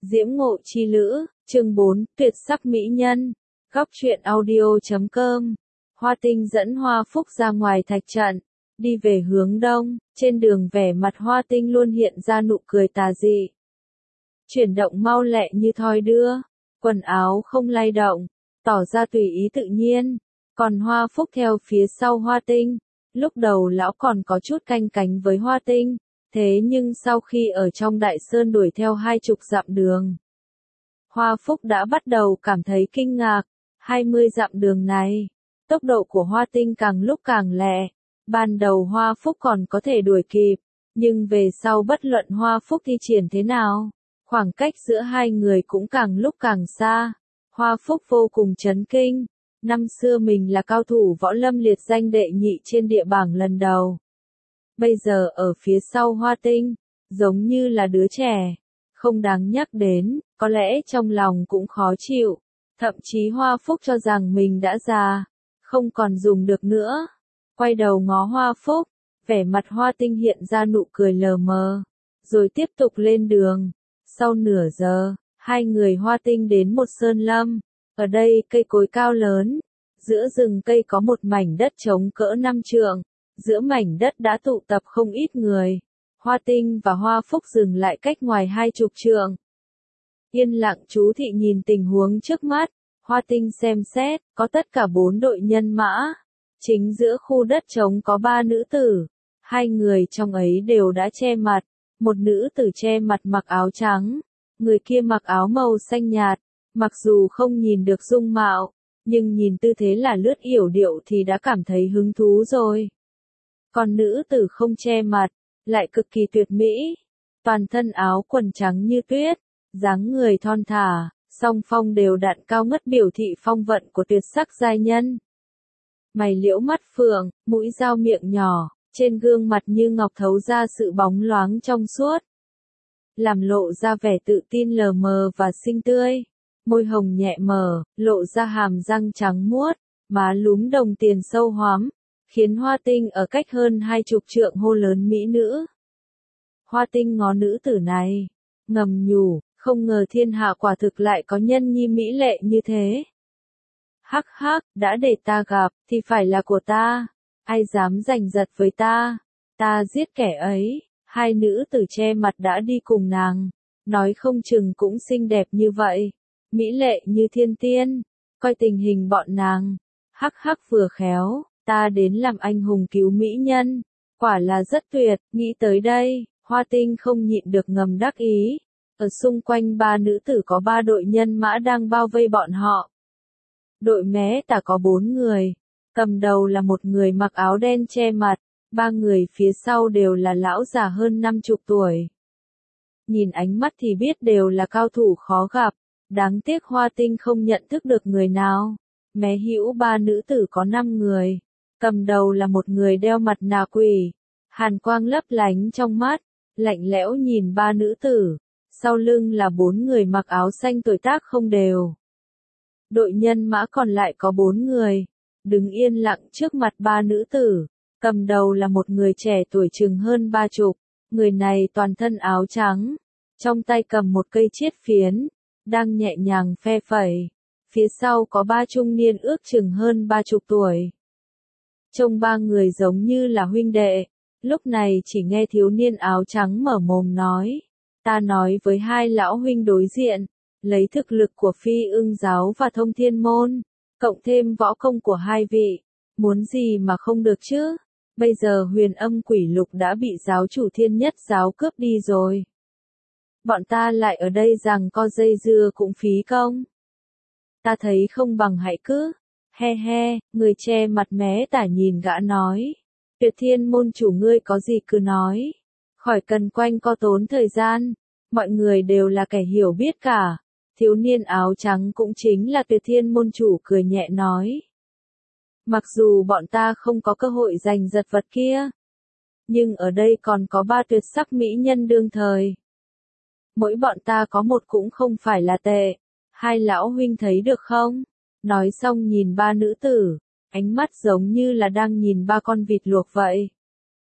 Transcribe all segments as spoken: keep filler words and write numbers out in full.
Diễm Ngộ Chi Lữ, chương bốn, Tuyệt sắc mỹ nhân. Góc truyện audio chấm com. Hoa Tinh dẫn Hoa Phúc ra ngoài thạch trận, đi về hướng đông, trên đường vẻ mặt Hoa Tinh luôn hiện ra nụ cười tà dị. Chuyển động mau lẹ như thoi đưa, quần áo không lay động, tỏ ra tùy ý tự nhiên, còn Hoa Phúc theo phía sau Hoa Tinh. Lúc đầu lão còn có chút canh cánh với Hoa Tinh, thế nhưng sau khi ở trong đại sơn đuổi theo hai chục dặm đường, Hoa Phúc đã bắt đầu cảm thấy kinh ngạc. Hai mươi dặm đường này, tốc độ của Hoa Tinh càng lúc càng lẹ. Ban đầu Hoa Phúc còn có thể đuổi kịp, nhưng về sau bất luận Hoa Phúc thi triển thế nào, khoảng cách giữa hai người cũng càng lúc càng xa. Hoa Phúc vô cùng chấn kinh. Năm xưa mình là cao thủ võ lâm liệt danh đệ nhị trên địa bảng lần đầu. Bây giờ ở phía sau Hoa Tinh, giống như là đứa trẻ, không đáng nhắc đến, có lẽ trong lòng cũng khó chịu. Thậm chí Hoa Phúc cho rằng mình đã già, không còn dùng được nữa. Quay đầu ngó Hoa Phúc, vẻ mặt Hoa Tinh hiện ra nụ cười lờ mờ, rồi tiếp tục lên đường. Sau nửa giờ, hai người Hoa Tinh đến một sơn lâm. Ở đây cây cối cao lớn, giữa rừng cây có một mảnh đất trống cỡ năm trượng, giữa mảnh đất đã tụ tập không ít người. Hoa Tinh và Hoa Phúc dừng lại cách ngoài hai chục trượng. Yên lặng chú thị nhìn tình huống trước mắt, Hoa Tinh xem xét, có tất cả bốn đội nhân mã. Chính giữa khu đất trống có ba nữ tử, hai người trong ấy đều đã che mặt, một nữ tử che mặt mặc áo trắng, người kia mặc áo màu xanh nhạt, mặc dù không nhìn được dung mạo, nhưng nhìn tư thế là lướt yểu điệu thì đã cảm thấy hứng thú rồi. Còn nữ tử không che mặt, lại cực kỳ tuyệt mỹ, toàn thân áo quần trắng như tuyết, dáng người thon thả, song phong đều đặn cao ngất biểu thị phong vận của tuyệt sắc giai nhân. Mày liễu mắt phượng, mũi dao miệng nhỏ, trên gương mặt như ngọc thấu ra sự bóng loáng trong suốt, làm lộ ra vẻ tự tin lờ mờ và xinh tươi. Môi hồng nhẹ mở, lộ ra hàm răng trắng muốt, má lúm đồng tiền sâu hoắm, khiến Hoa Tinh ở cách hơn hai chục trượng hô lớn mỹ nữ. Hoa Tinh ngó nữ tử này, ngầm nhủ, không ngờ thiên hạ quả thực lại có nhân nhi mỹ lệ như thế. Hắc hắc, đã để ta gặp, thì phải là của ta, ai dám giành giật với ta, ta giết kẻ ấy. Hai nữ tử che mặt đã đi cùng nàng, nói không chừng cũng xinh đẹp như vậy, mỹ lệ như thiên tiên, coi tình hình bọn nàng, hắc hắc vừa khéo, ta đến làm anh hùng cứu mỹ nhân, quả là rất tuyệt. Nghĩ tới đây, Hoa Tinh không nhịn được ngầm đắc ý. Ở xung quanh ba nữ tử có ba đội nhân mã đang bao vây bọn họ. Đội mé tả có bốn người, cầm đầu là một người mặc áo đen che mặt, ba người phía sau đều là lão già hơn năm chục tuổi. Nhìn ánh mắt thì biết đều là cao thủ khó gặp, đáng tiếc Hoa Tinh không nhận thức được người nào. Mé hữu ba nữ tử có năm người, cầm đầu là một người đeo mặt nạ quỷ, hàn quang lấp lánh trong mắt, lạnh lẽo nhìn ba nữ tử, sau lưng là bốn người mặc áo xanh tuổi tác không đều. Đội nhân mã còn lại có bốn người, đứng yên lặng trước mặt ba nữ tử, cầm đầu là một người trẻ tuổi chừng hơn ba chục, người này toàn thân áo trắng, trong tay cầm một cây chiết phiến, đang nhẹ nhàng phe phẩy. Phía sau có ba trung niên ước chừng hơn ba chục tuổi. Trông ba người giống như là huynh đệ, lúc này chỉ nghe thiếu niên áo trắng mở mồm nói, ta nói với hai lão huynh đối diện, lấy thực lực của Phi Ưng giáo và Thông Thiên môn, cộng thêm võ công của hai vị, muốn gì mà không được chứ? Bây giờ Huyền Âm Quỷ Lục đã bị giáo chủ Thiên Nhất giáo cướp đi rồi. Bọn ta lại ở đây rằng co dây dưa cũng phí công. Ta thấy không bằng hãy cứ, he he, người che mặt mé tả nhìn gã nói. Tuyệt Thiên môn chủ ngươi có gì cứ nói, khỏi cần quanh co tốn thời gian, mọi người đều là kẻ hiểu biết cả. Thiếu niên áo trắng cũng chính là Tuyệt Thiên môn chủ cười nhẹ nói. Mặc dù bọn ta không có cơ hội giành giật vật kia, nhưng ở đây còn có ba tuyệt sắc mỹ nhân đương thời. Mỗi bọn ta có một cũng không phải là tệ, hai lão huynh thấy được không? Nói xong nhìn ba nữ tử, ánh mắt giống như là đang nhìn ba con vịt luộc vậy.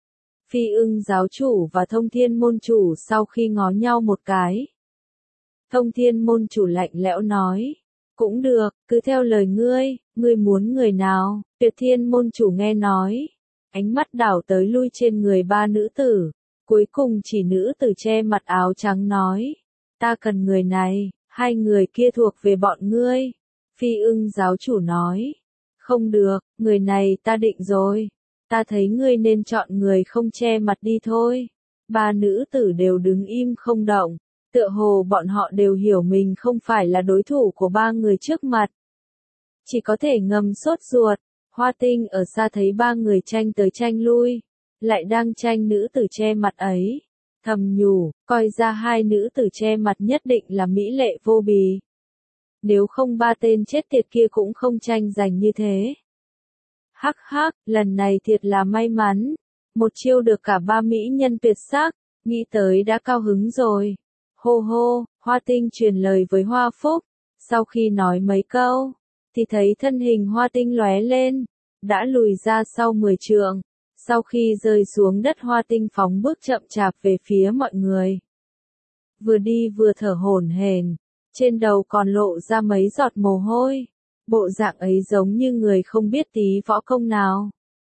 Phi Ưng giáo chủ và Thông Thiên môn chủ sau khi ngó nhau một cái, Thông Thiên môn chủ lạnh lẽo nói. Cũng được, cứ theo lời ngươi, ngươi muốn người nào? Tuyệt Thiên môn chủ nghe nói. Ánh mắt đảo tới lui trên người ba nữ tử. Cuối cùng chỉ nữ tử che mặt áo trắng nói. Ta cần người này, hai người kia thuộc về bọn ngươi. Phi ưng giáo chủ nói. Không được, người này ta định rồi. Ta thấy ngươi nên chọn người không che mặt đi thôi. Ba nữ tử đều đứng im không động. Tựa hồ bọn họ đều hiểu mình không phải là đối thủ của ba người trước mặt. Chỉ có thể ngầm sốt ruột. Hoa Tinh ở xa thấy ba người tranh tới tranh lui. Lại đang tranh nữ tử che mặt ấy. Thầm nhủ, coi ra hai nữ tử che mặt nhất định là mỹ lệ vô bì. Nếu không ba tên chết tiệt kia cũng không tranh giành như thế. Hắc hắc, lần này thiệt là may mắn. Một chiêu được cả ba mỹ nhân tuyệt sắc, nghĩ tới đã cao hứng rồi. Hô hô, Hoa Tinh truyền lời với Hoa Phúc. Sau khi nói mấy câu, thì thấy thân hình Hoa Tinh lóe lên, đã lùi ra sau mười trượng. Sau khi rơi xuống đất Hoa Tinh phóng bước chậm chạp về phía mọi người. Vừa đi vừa thở hổn hển, trên đầu còn lộ ra mấy giọt mồ hôi. Bộ dạng ấy giống như người không biết tí võ công nào.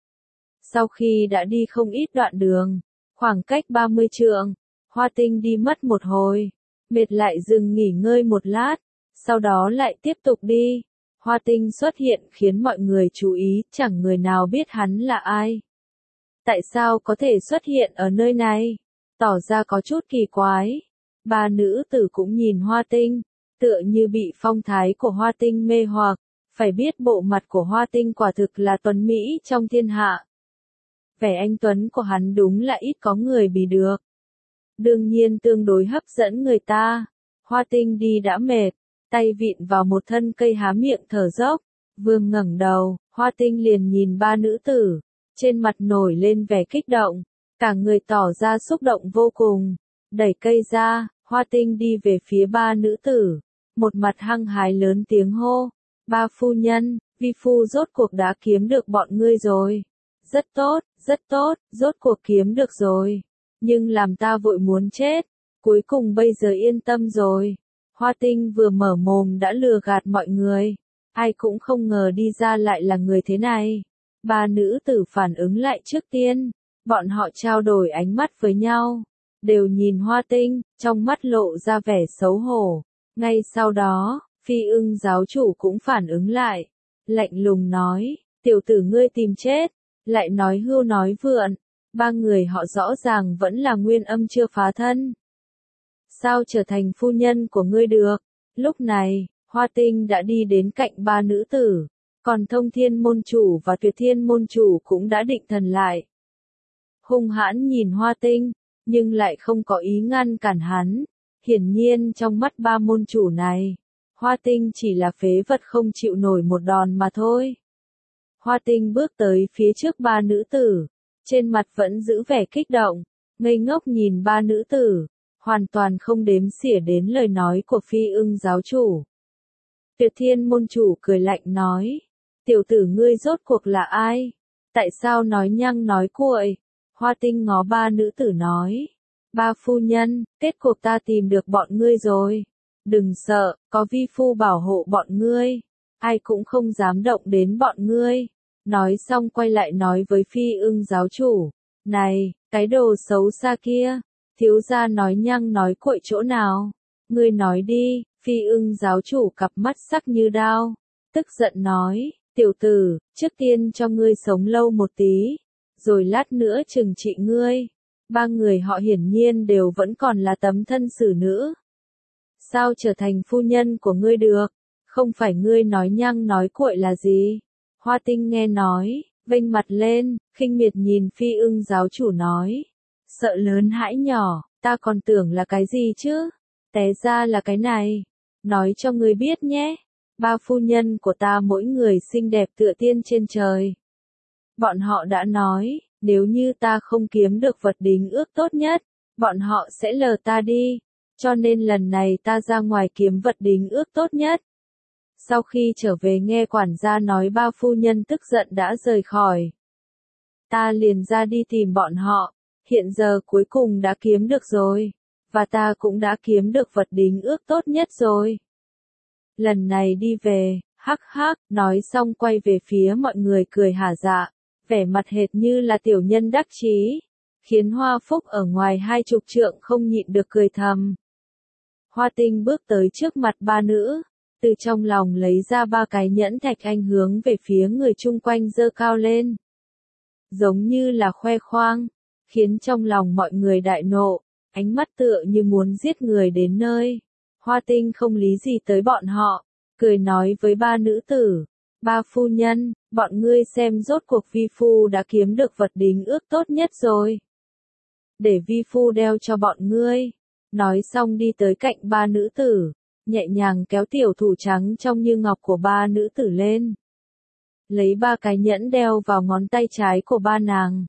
Sau khi đã đi không ít đoạn đường, khoảng cách ba mươi trượng, Hoa Tinh đi mất một hồi, mệt lại dừng nghỉ ngơi một lát, sau đó lại tiếp tục đi. Hoa Tinh xuất hiện khiến mọi người chú ý, chẳng người nào biết hắn là ai. Tại sao có thể xuất hiện ở nơi này? Tỏ ra có chút kỳ quái. Ba nữ tử cũng nhìn Hoa Tinh, tựa như bị phong thái của Hoa Tinh mê hoặc. Phải biết bộ mặt của Hoa Tinh quả thực là tuấn Mỹ trong thiên hạ. Vẻ anh tuấn của hắn đúng là ít có người bì được. Đương nhiên tương đối hấp dẫn người ta. Hoa Tinh đi đã mệt, tay vịn vào một thân cây há miệng thở dốc. Vừa ngẩng đầu, Hoa Tinh liền nhìn ba nữ tử. Trên mặt nổi lên vẻ kích động, cả người tỏ ra xúc động vô cùng. Đẩy cây ra, Hoa Tinh đi về phía ba nữ tử. Một mặt hăng hái lớn tiếng hô. Ba phu nhân, vi phu rốt cuộc đã kiếm được bọn ngươi rồi. Rất tốt, rất tốt, rốt cuộc kiếm được rồi. Nhưng làm ta vội muốn chết. Cuối cùng bây giờ yên tâm rồi. Hoa Tinh vừa mở mồm đã lừa gạt mọi người. Ai cũng không ngờ đi ra lại là người thế này. Ba nữ tử phản ứng lại trước tiên. Bọn họ trao đổi ánh mắt với nhau. Đều nhìn Hoa Tinh, trong mắt lộ ra vẻ xấu hổ. Ngay sau đó, Phi ưng giáo chủ cũng phản ứng lại. Lạnh lùng nói, tiểu tử ngươi tìm chết. Lại nói hưu nói vượn. Ba người họ rõ ràng vẫn là nguyên âm chưa phá thân. Sao trở thành phu nhân của ngươi được? Lúc này, Hoa Tinh đã đi đến cạnh ba nữ tử. Còn Thông Thiên môn chủ và Tuyệt Thiên môn chủ cũng đã định thần lại. Hung hãn nhìn Hoa Tinh, nhưng lại không có ý ngăn cản hắn. Hiển nhiên trong mắt ba môn chủ này, Hoa Tinh chỉ là phế vật không chịu nổi một đòn mà thôi. Hoa Tinh bước tới phía trước ba nữ tử, trên mặt vẫn giữ vẻ kích động, ngây ngốc nhìn ba nữ tử, hoàn toàn không đếm xỉa đến lời nói của Phi ưng giáo chủ. Tuyệt Thiên môn chủ cười lạnh nói, tiểu tử ngươi rốt cuộc là ai? Tại sao nói nhăng nói cuội? Hoa Tinh ngó ba nữ tử nói, ba phu nhân, kết cuộc ta tìm được bọn ngươi rồi. Đừng sợ, có vi phu bảo hộ bọn ngươi. Ai cũng không dám động đến bọn ngươi. Nói xong quay lại nói với Phi ưng giáo chủ. Này, cái đồ xấu xa kia. Thiếu gia nói nhăng nói cuội chỗ nào? Ngươi nói đi. Phi ưng giáo chủ cặp mắt sắc như đao. Tức giận nói, tiểu tử, trước tiên cho ngươi sống lâu một tí. Rồi lát nữa trừng trị ngươi. Ba người họ hiển nhiên đều vẫn còn là tấm thân xử nữ. Sao trở thành phu nhân của ngươi được? Không phải ngươi nói nhăng nói cuội là gì? Hoa Tinh nghe nói, vênh mặt lên, khinh miệt nhìn Phi ưng giáo chủ nói. Sợ lớn hãi nhỏ, ta còn tưởng là cái gì chứ? Té ra là cái này. Nói cho ngươi biết nhé. Ba phu nhân của ta mỗi người xinh đẹp tựa tiên trên trời. Bọn họ đã nói, nếu như ta không kiếm được vật đính ước tốt nhất, bọn họ sẽ lờ ta đi. Cho nên lần này ta ra ngoài kiếm vật đính ước tốt nhất. Sau khi trở về nghe quản gia nói ba phu nhân tức giận đã rời khỏi. Ta liền ra đi tìm bọn họ, hiện giờ cuối cùng đã kiếm được rồi. và ta cũng đã kiếm được vật đính ước tốt nhất rồi. Lần này đi về, hắc hắc, nói xong quay về phía mọi người cười hả dạ, vẻ mặt hệt như là tiểu nhân đắc chí, khiến Hoa Phúc ở ngoài hai chục trượng không nhịn được cười thầm. Hoa Tinh bước tới trước mặt ba nữ, từ trong lòng lấy ra ba cái nhẫn thạch anh hướng về phía người chung quanh giơ cao lên. Giống như là khoe khoang, khiến trong lòng mọi người đại nộ, ánh mắt tựa như muốn giết người đến nơi. Hoa Tinh không lý gì tới bọn họ, cười nói với ba nữ tử, ba phu nhân, bọn ngươi xem rốt cuộc vi phu đã kiếm được vật đính ước tốt nhất rồi. Để vi phu đeo cho bọn ngươi. Nói xong đi tới cạnh ba nữ tử, nhẹ nhàng kéo tiểu thủ trắng trong như ngọc của ba nữ tử lên. Lấy ba cái nhẫn đeo vào ngón tay trái của ba nàng.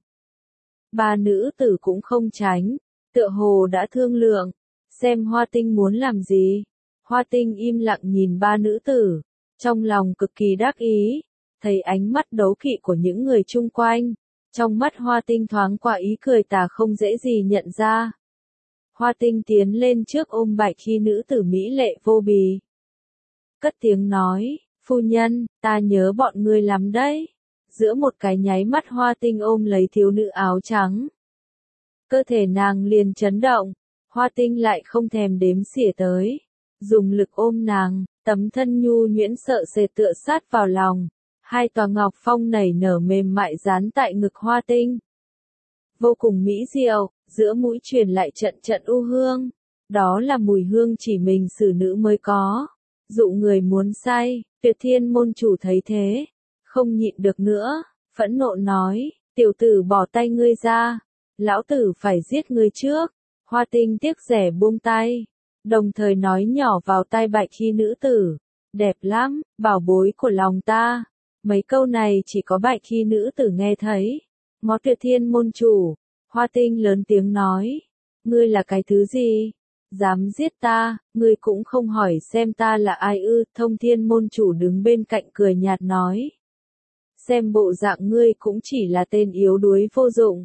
Ba nữ tử cũng không tránh, tựa hồ đã thương lượng, xem Hoa Tinh muốn làm gì. Hoa Tinh im lặng nhìn ba nữ tử, trong lòng cực kỳ đắc ý, thấy ánh mắt đấu kỵ của những người chung quanh. Trong mắt Hoa Tinh thoáng qua ý cười tà không dễ gì nhận ra. Hoa Tinh tiến lên trước ôm bạch khi nữ tử mỹ lệ vô bì. Cất tiếng nói, phu nhân, ta nhớ bọn ngươi lắm đấy. Giữa một cái nháy mắt Hoa Tinh ôm lấy thiếu nữ áo trắng. Cơ thể nàng liền chấn động, Hoa Tinh lại không thèm đếm xỉa tới. Dùng lực ôm nàng, tấm thân nhu nhuyễn sợ sệt tựa sát vào lòng. Hai tòa ngọc phong nảy nở mềm mại dán tại ngực Hoa Tinh. Vô cùng mỹ diệu, giữa mũi truyền lại trận trận u hương. Đó là mùi hương chỉ mình xử nữ mới có. Dụ người muốn say, Tuyệt Thiên môn chủ thấy thế, không nhịn được nữa, phẫn nộ nói, tiểu tử bỏ tay ngươi ra, lão tử phải giết ngươi trước. Hoa Tinh tiếc rẻ buông tay, đồng thời nói nhỏ vào tai bạch khi nữ tử, đẹp lắm, bảo bối của lòng ta. Mấy câu này chỉ có bạch khi nữ tử nghe thấy. Ngó Tuyệt Thiên môn chủ, Hoa Tinh lớn tiếng nói, ngươi là cái thứ gì? Dám giết ta, ngươi cũng không hỏi xem ta là ai ư? Thông Thiên môn chủ đứng bên cạnh cười nhạt nói, xem bộ dạng ngươi cũng chỉ là tên yếu đuối vô dụng.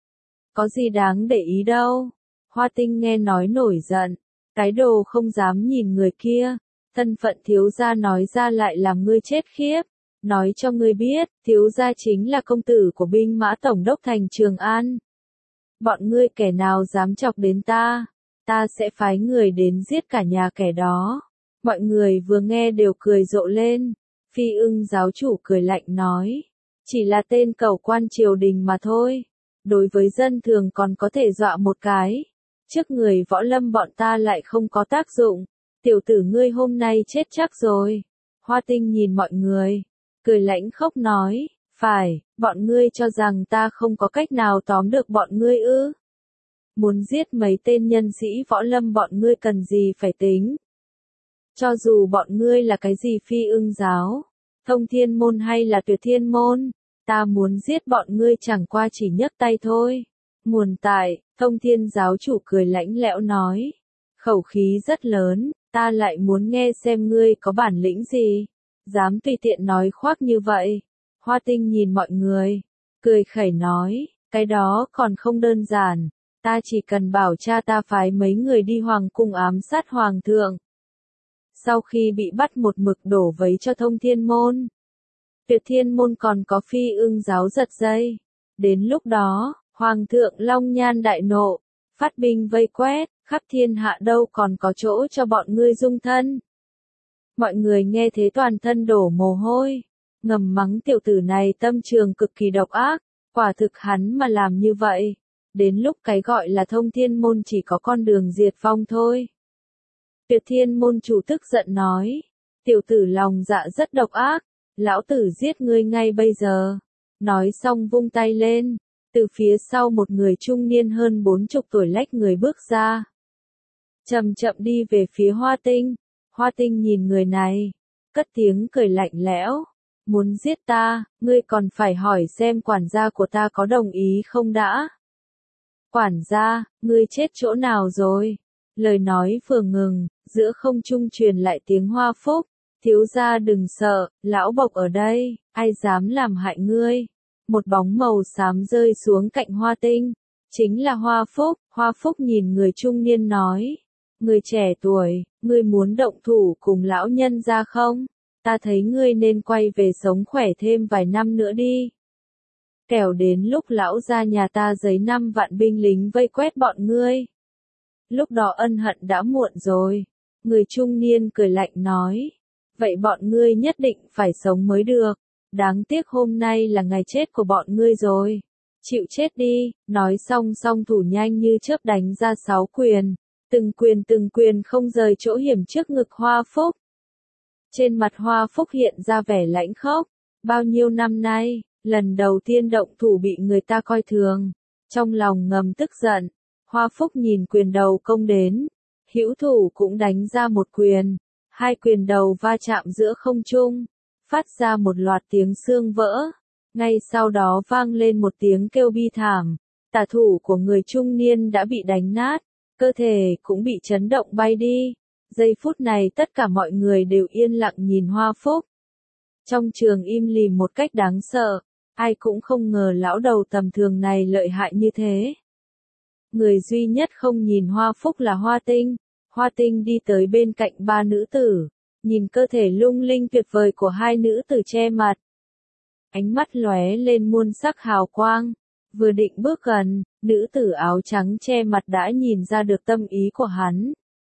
Có gì đáng để ý đâu. Hoa Tinh nghe nói nổi giận, cái đồ không dám nhìn người kia, thân phận thiếu gia nói ra lại làm ngươi chết khiếp. Nói cho ngươi biết, thiếu gia chính là công tử của binh mã tổng đốc thành Trường An. Bọn ngươi kẻ nào dám chọc đến ta, ta sẽ phái người đến giết cả nhà kẻ đó. Mọi người vừa nghe đều cười rộ lên. Phi Ưng giáo chủ cười lạnh nói, chỉ là tên cầu quan triều đình mà thôi. Đối với dân thường còn có thể dọa một cái. Trước người võ lâm bọn ta lại không có tác dụng. Tiểu tử ngươi hôm nay chết chắc rồi. Hoa Tinh nhìn mọi người, cười lãnh khốc nói, phải, bọn ngươi cho rằng ta không có cách nào tóm được bọn ngươi ư? Muốn giết mấy tên nhân sĩ võ lâm bọn ngươi cần gì phải tính? Cho dù bọn ngươi là cái gì Phi Ưng giáo, Thông Thiên môn hay là Tuyệt Thiên môn, ta muốn giết bọn ngươi chẳng qua chỉ nhấc tay thôi. Nguồn tại, Thông Thiên giáo chủ cười lãnh lẽo nói, khẩu khí rất lớn, ta lại muốn nghe xem ngươi có bản lĩnh gì, dám tùy tiện nói khoác như vậy. Hoa Tinh nhìn mọi người, cười khẩy nói, cái đó còn không đơn giản, ta chỉ cần bảo cha ta phái mấy người đi hoàng cung ám sát hoàng thượng. Sau khi bị bắt một mực đổ vấy cho Thông Thiên môn, Tuyệt Thiên môn còn có Phi Ưng giáo giật dây. Đến lúc đó, hoàng thượng long nhan đại nộ, phát binh vây quét, khắp thiên hạ đâu còn có chỗ cho bọn ngươi dung thân. Mọi người nghe thế toàn thân đổ mồ hôi, ngầm mắng tiểu tử này tâm trường cực kỳ độc ác, quả thực hắn mà làm như vậy, đến lúc cái gọi là Thông Thiên môn chỉ có con đường diệt vong thôi. Tuyệt Thiên môn chủ tức giận nói, tiểu tử lòng dạ rất độc ác, lão tử giết ngươi ngay bây giờ. Nói xong vung tay lên, từ phía sau một người trung niên hơn bốn chục tuổi lách người bước ra, chậm chậm đi về phía Hoa Tinh. Hoa Tinh nhìn người này, cất tiếng cười lạnh lẽo, muốn giết ta, ngươi còn phải hỏi xem quản gia của ta có đồng ý không đã. Quản gia, ngươi chết chỗ nào rồi? Lời nói vừa ngừng, giữa không trung truyền lại tiếng Hoa Phúc, thiếu gia đừng sợ, lão bộc ở đây, ai dám làm hại ngươi. Một bóng màu xám rơi xuống cạnh Hoa Tinh, Chính là Hoa Phúc. Hoa Phúc nhìn người trung niên nói. Người trẻ tuổi, ngươi muốn động thủ cùng lão nhân ra không? Ta thấy ngươi nên quay về sống khỏe thêm vài năm nữa đi. Kẻo đến lúc lão gia nhà ta giấy năm vạn binh lính vây quét bọn ngươi. Lúc đó ân hận đã muộn rồi. Người trung niên cười lạnh nói. Vậy bọn ngươi nhất định phải sống mới được. Đáng tiếc hôm nay là ngày chết của bọn ngươi rồi. Chịu chết đi. Nói xong song thủ nhanh như chớp đánh ra sáu quyền. Từng quyền từng quyền không rời chỗ hiểm trước ngực Hoa Phúc. Trên mặt Hoa Phúc hiện ra vẻ lãnh khốc. Bao nhiêu năm nay, lần đầu tiên động thủ bị người ta coi thường. Trong lòng ngầm tức giận. Hoa Phúc nhìn quyền đầu công đến. Hữu thủ cũng đánh ra một quyền. Hai quyền đầu va chạm giữa không trung. Phát ra một loạt tiếng xương vỡ. Ngay sau đó vang lên một tiếng kêu bi thảm. Tả thủ của người trung niên đã bị đánh nát. Cơ thể cũng bị chấn động bay đi. Giây phút này tất cả mọi người đều yên lặng nhìn Hoa Phúc. Trong trường im lìm một cách đáng sợ. Ai cũng không ngờ lão đầu tầm thường này lợi hại như thế. Người duy nhất không nhìn Hoa Phúc là Hoa Tinh. Hoa Tinh đi tới bên cạnh ba nữ tử. Nhìn cơ thể lung linh tuyệt vời của hai nữ tử che mặt. Ánh mắt lóe lên muôn sắc hào quang. Vừa định bước gần, nữ tử áo trắng che mặt đã nhìn ra được tâm ý của hắn.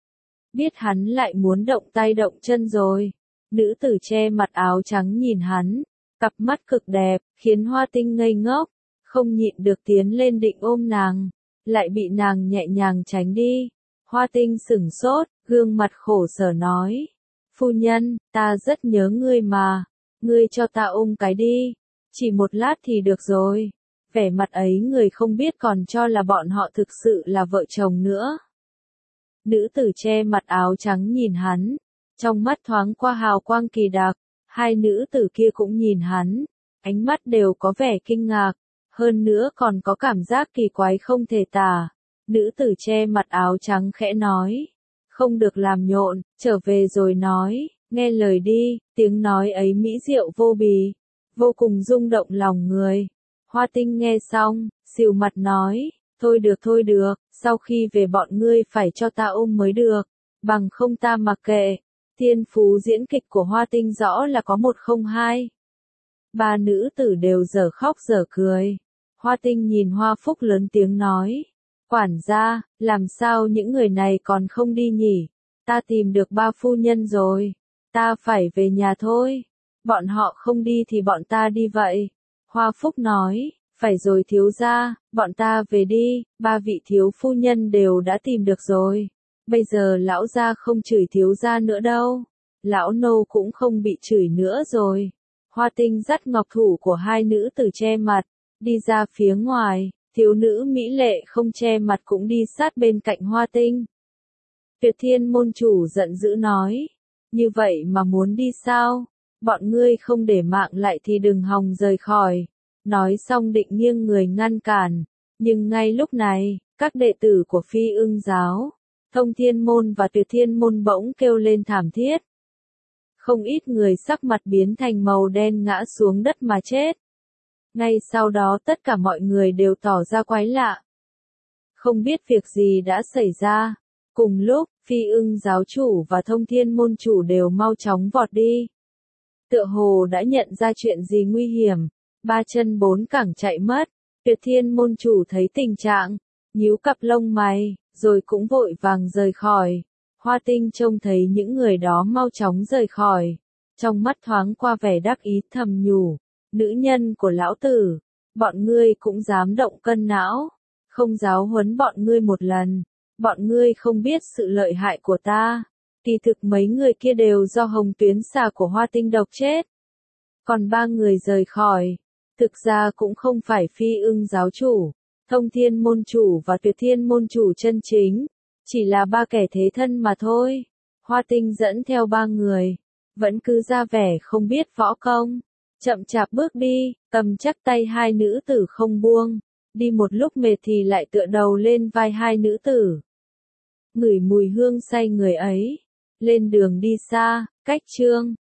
Biết hắn lại muốn động tay động chân rồi. Nữ tử che mặt áo trắng nhìn hắn. Cặp mắt cực đẹp, khiến Hoa Tinh ngây ngốc. Không nhịn được tiến lên định ôm nàng. Lại bị nàng nhẹ nhàng tránh đi. Hoa Tinh sửng sốt, gương mặt khổ sở nói. Phu nhân, ta rất nhớ ngươi mà. Ngươi cho ta ôm cái đi. Chỉ một lát thì được rồi. Vẻ mặt ấy người không biết còn cho là bọn họ thực sự là vợ chồng nữa. Nữ tử che mặt áo trắng nhìn hắn. Trong mắt thoáng qua hào quang kỳ đặc. Hai nữ tử kia cũng nhìn hắn. Ánh mắt đều có vẻ kinh ngạc. Hơn nữa còn có cảm giác kỳ quái không thể tả. Nữ tử che mặt áo trắng khẽ nói. Không được làm nhộn, trở về rồi nói. Nghe lời đi, tiếng nói ấy mỹ diệu vô bì. Vô cùng rung động lòng người. Hoa Tinh nghe xong, xìu mặt nói. Thôi được thôi được, sau khi về bọn ngươi phải cho ta ôm mới được. Bằng không ta mặc kệ. Thiên phú diễn kịch của Hoa Tinh rõ là có một không hai. Ba nữ tử đều dở khóc dở cười. Hoa Tinh nhìn Hoa Phúc lớn tiếng nói. Quản gia, làm sao những người này còn không đi nhỉ? Ta tìm được ba phu nhân rồi. Ta phải về nhà thôi. Bọn họ không đi thì bọn ta đi vậy. Hoa Phúc nói. Phải rồi thiếu gia, bọn ta về đi. Ba vị thiếu phu nhân đều đã tìm được rồi. Bây giờ lão gia không chửi thiếu gia nữa đâu. Lão nô cũng không bị chửi nữa rồi. Hoa Tinh dắt ngọc thủ của hai nữ tử che mặt. Đi ra phía ngoài. Thiếu nữ mỹ lệ không che mặt cũng đi sát bên cạnh Hoa Tinh. Tuyệt Thiên môn chủ giận dữ nói. Như vậy mà muốn đi sao? Bọn ngươi không để mạng lại thì đừng hòng rời khỏi. Nói xong định nghiêng người ngăn cản. Nhưng ngay lúc này, các đệ tử của Phi Ưng giáo, Thông Thiên môn và Tuyệt Thiên môn bỗng kêu lên thảm thiết. Không ít người sắc mặt biến thành màu đen ngã xuống đất mà chết. Ngay sau đó tất cả mọi người đều tỏ ra quái lạ. Không biết việc gì đã xảy ra. Cùng lúc, Phi Ưng giáo chủ và Thông Thiên môn chủ đều mau chóng vọt đi. Tựa hồ đã nhận ra chuyện gì nguy hiểm. Ba chân bốn cẳng chạy mất. Tuyệt Thiên môn chủ thấy tình trạng, nhíu cặp lông mày, rồi cũng vội vàng rời khỏi. Hoa Tinh trông thấy những người đó mau chóng rời khỏi. Trong mắt thoáng qua vẻ đắc ý thầm nhủ. Nữ nhân của lão tử, bọn ngươi cũng dám động cân não, không giáo huấn bọn ngươi một lần, bọn ngươi không biết sự lợi hại của ta. Kỳ thực mấy người kia đều do hồng tuyến xà của Hoa Tinh độc chết. Còn ba người rời khỏi, thực ra cũng không phải Phi Ưng giáo chủ, Thông Thiên môn chủ và Tuyệt Thiên môn chủ chân chính, chỉ là ba kẻ thế thân mà thôi. Hoa Tinh dẫn theo ba người, vẫn cứ ra vẻ không biết võ công. Chậm chạp bước đi, cầm chắc tay hai nữ tử không buông. Đi một lúc mệt thì lại tựa đầu lên vai hai nữ tử. Ngửi mùi hương say người ấy. Lên đường đi xa, cách chương.